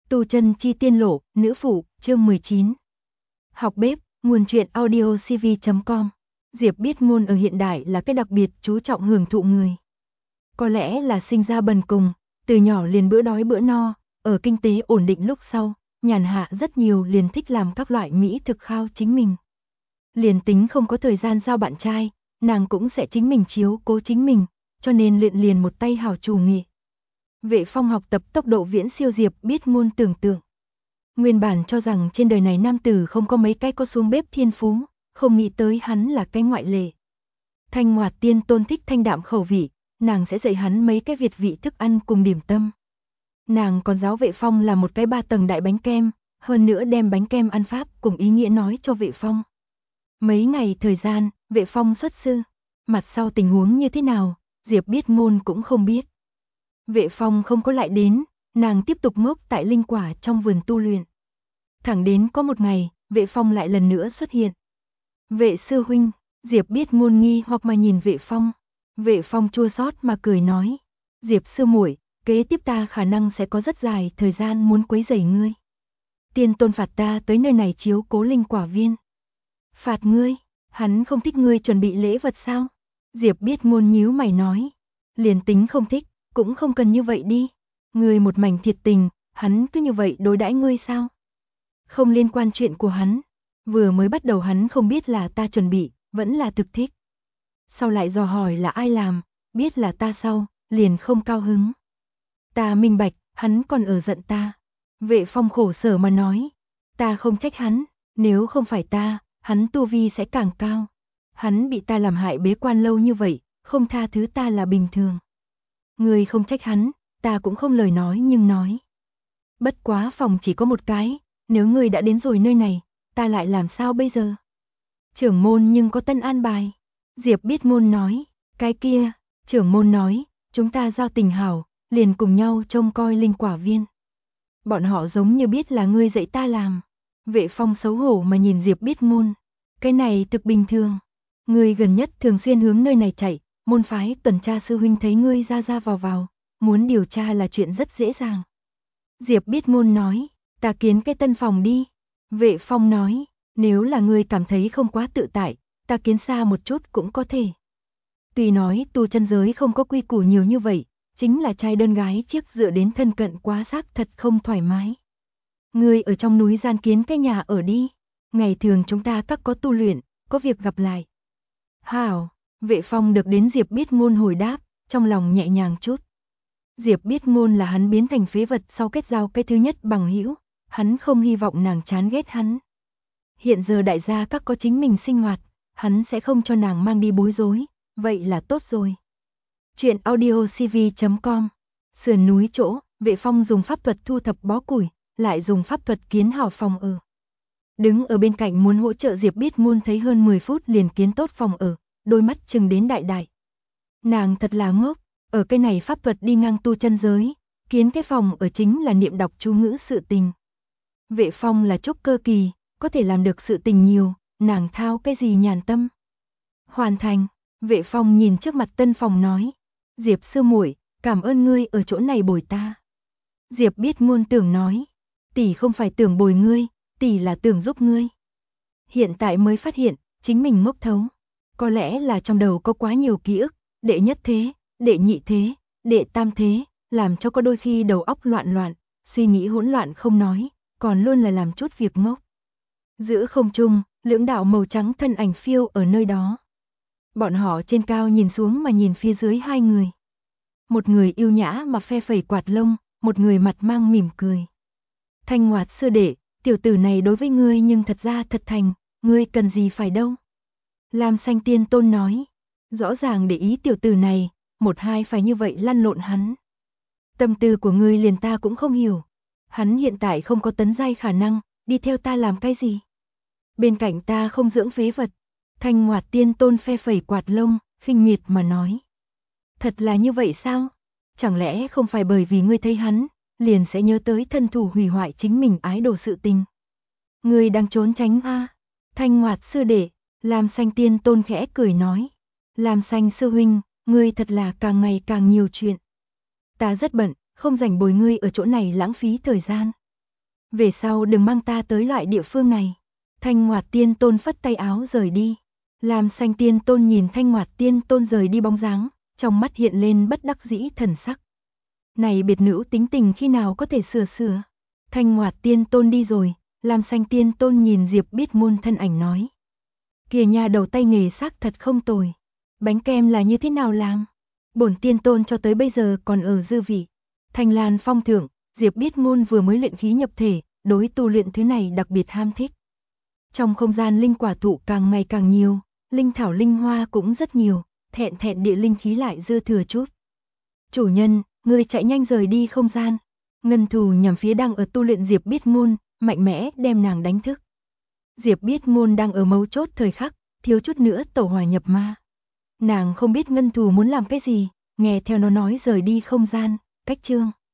Tu chân chi tiên lộ, nữ phụ, chương 19. Học bếp, nguồn truyện audio cv.com. Diệp Biết Ngôn ở hiện đại là cái đặc biệt chú trọng hưởng thụ người. Có lẽ là sinh ra bần cùng, từ nhỏ liền bữa đói bữa no, ở kinh tế ổn định lúc sau, nhàn hạ rất nhiều liền thích làm các loại mỹ thực khao chính mình. Liền tính không có thời gian giao bạn trai, nàng cũng sẽ chính mình chiếu cố chính mình, cho nên luyện liền một tay hảo chủ nghệ. Vệ Phong học tập tốc độ viễn siêu Diệp Biết Ngôn tưởng tượng. Nguyên bản cho rằng trên đời này nam tử không có mấy cái có xuống bếp thiên phú, không nghĩ tới hắn là cái ngoại lệ. Thanh Ngoạt Tiên Tôn thích thanh đạm khẩu vị, nàng sẽ dạy hắn mấy cái việt vị thức ăn cùng điểm tâm. Nàng còn giáo Vệ Phong làm một cái 3 tầng đại bánh kem, hơn nữa đem bánh kem ăn pháp cùng ý nghĩa nói cho Vệ Phong. Mấy ngày thời gian, Vệ Phong xuất sư, mặt sau tình huống như thế nào, Diệp Biết Ngôn cũng không biết. Vệ Phong không có lại đến, nàng tiếp tục ngốc tại linh quả trong vườn tu luyện. Thẳng đến có một ngày, Vệ Phong lại lần nữa xuất hiện. Vệ sư huynh, Diệp Biết Ngôn nghi hoặc mà nhìn Vệ Phong. Vệ Phong chua xót mà cười nói, Diệp sư muội, kế tiếp ta khả năng sẽ có rất dài thời gian muốn quấy rầy ngươi. Tiên Tôn phạt ta tới nơi này chiếu cố linh quả viên. Phạt ngươi, hắn không thích ngươi chuẩn bị lễ vật sao? Diệp Biết Ngôn nhíu mày nói, liền tính không thích, cũng không cần như vậy đi. Ngươi một mảnh thiệt tình, hắn cứ như vậy đối đãi ngươi sao? Không liên quan chuyện của hắn. Vừa mới bắt đầu hắn không biết là ta chuẩn bị, vẫn là thực thích. Sau lại dò hỏi là ai làm, biết là ta sau, liền không cao hứng. Ta minh bạch, hắn còn ở giận ta. Vệ Phong khổ sở mà nói, ta không trách hắn, nếu không phải ta, hắn tu vi sẽ càng cao. Hắn bị ta làm hại bế quan lâu như vậy, không tha thứ ta là bình thường. Ngươi không trách hắn, ta cũng không lời nói nhưng nói. Bất quá phòng chỉ có một cái, nếu ngươi đã đến rồi nơi này, ta lại làm sao bây giờ? Trưởng môn nhưng có tân an bài. Diệp Biết Ngôn nói, cái kia, trưởng môn nói, chúng ta giao tình hảo, liền cùng nhau trông coi linh quả viên. Bọn họ giống như biết là ngươi dạy ta làm. Vệ Phong xấu hổ mà nhìn Diệp Biết Ngôn. Cái này thực bình thường. Ngươi gần nhất thường xuyên hướng nơi này chạy, môn phái tuần tra sư huynh thấy ngươi ra ra vào vào, muốn điều tra là chuyện rất dễ dàng. Diệp Biết Ngôn nói, ta kiến cái tân phòng đi. Vệ Phong nói, nếu là ngươi cảm thấy không quá tự tại, ta kiến xa một chút cũng có thể. Tuy nói tu chân giới không có quy củ nhiều như vậy, chính là trai đơn gái chiếc dựa đến thân cận quá xác thật không thoải mái. Ngươi ở trong núi gian kiến cái nhà ở đi, ngày thường chúng ta các có tu luyện, có việc gặp lại. Hảo, Vệ Phong được đến Diệp Biết Ngôn hồi đáp, trong lòng nhẹ nhàng chút. Diệp Biết Ngôn là hắn biến thành phế vật sau kết giao cái thứ nhất bằng hữu, hắn không hy vọng nàng chán ghét hắn. Hiện giờ đại gia các có chính mình sinh hoạt, hắn sẽ không cho nàng mang đi bối rối, vậy là tốt rồi. Chuyện audio cv.com. Sườn núi chỗ, Vệ Phong dùng pháp thuật thu thập bó củi, lại dùng pháp thuật kiến hảo phòng ở. Đứng ở bên cạnh muốn hỗ trợ Diệp Biết Ngôn thấy hơn 10 phút liền kiến tốt phòng ở, đôi mắt chừng đến đại đại. Nàng thật là ngốc, ở cái này pháp thuật đi ngang tu chân giới, kiến cái phòng ở chính là niệm đọc chú ngữ sự tình. Vệ Phong là trúc cơ kỳ, có thể làm được sự tình nhiều, nàng thao cái gì nhàn tâm. Hoàn thành, Vệ Phong nhìn trước mặt tân phòng nói, Diệp sư muội, cảm ơn ngươi ở chỗ này bồi ta. Diệp Biết Ngôn tưởng nói, tỷ không phải tưởng bồi ngươi, tỷ là tưởng giúp ngươi. Hiện tại mới phát hiện, chính mình ngốc thấu. Có lẽ là trong đầu có quá nhiều ký ức, đệ nhất thế, đệ nhị thế, đệ tam thế, làm cho có đôi khi đầu óc loạn loạn, suy nghĩ hỗn loạn không nói, còn luôn là làm chút việc ngốc. Giữa không trung, lưỡng đạo màu trắng thân ảnh phiêu ở nơi đó. Bọn họ trên cao nhìn xuống mà nhìn phía dưới hai người. Một người yêu nhã mà phe phẩy quạt lông, một người mặt mang mỉm cười. Thanh Ngoạt sư đệ, tiểu tử này đối với ngươi nhưng thật ra thật thành, ngươi cần gì phải đâu. Lam Xanh Tiên Tôn nói, rõ ràng để ý tiểu tử này, một hai phải như vậy lăn lộn hắn. Tâm tư của ngươi liền ta cũng không hiểu. Hắn hiện tại không có tấn giai khả năng, đi theo ta làm cái gì? Bên cạnh ta không dưỡng phế vật. Thanh Ngoạt Tiên Tôn phe phẩy quạt lông, khinh miệt mà nói. Thật là như vậy sao? Chẳng lẽ không phải bởi vì ngươi thấy hắn, liền sẽ nhớ tới thân thủ hủy hoại chính mình ái đồ sự tình. Ngươi đang trốn tránh a? Thanh Ngoạt sư đệ, Lam Xanh Tiên Tôn khẽ cười nói. Lam Xanh sư huynh, ngươi thật là càng ngày càng nhiều chuyện. Ta rất bận, không rảnh bồi ngươi ở chỗ này lãng phí thời gian. Về sau đừng mang ta tới loại địa phương này. Thanh Ngoạt Tiên Tôn phất tay áo rời đi. Lam Xanh Tiên Tôn nhìn Thanh Ngoạt Tiên Tôn rời đi bóng dáng, trong mắt hiện lên bất đắc dĩ thần sắc. Này biệt nữ tính tình khi nào có thể sửa. Thanh Ngoạt Tiên Tôn đi rồi, Lam Xanh Tiên Tôn nhìn Diệp Biết Ngôn thân ảnh nói. Kìa nhà đầu tay nghề xác thật không tồi. Bánh kem là như thế nào làm? Bổn Tiên Tôn cho tới bây giờ còn ở dư vị. Thanh Lan Phong thượng, Diệp Biết Ngôn vừa mới luyện khí nhập thể, đối tu luyện thứ này đặc biệt ham thích. Trong không gian linh quả thụ càng ngày càng nhiều, linh thảo linh hoa cũng rất nhiều, thẹn địa linh khí lại dư thừa chút. Chủ nhân, ngươi chạy nhanh rời đi không gian. Ngân Thù nhằm phía đang ở tu luyện Diệp Biết Ngôn, mạnh mẽ đem nàng đánh thức. Diệp Biết Ngôn đang ở mấu chốt thời khắc, thiếu chút nữa tẩu hỏa nhập ma. Nàng không biết Ngân Thù muốn làm cái gì, nghe theo nó nói rời đi không gian, cách chương.